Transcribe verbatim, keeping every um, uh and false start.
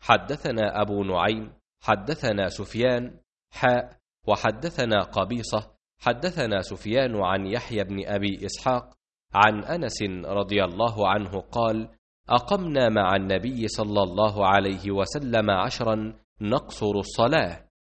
حدثنا أبو نعيم حدثنا سفيان حاء وحدثنا قبيصة حدثنا سفيان عن يحيى بن أبي إسحاق عن أنس رضي الله عنه قال: أقمنا مع النبي صلى الله عليه وسلم عشرا نقصر الصلاة،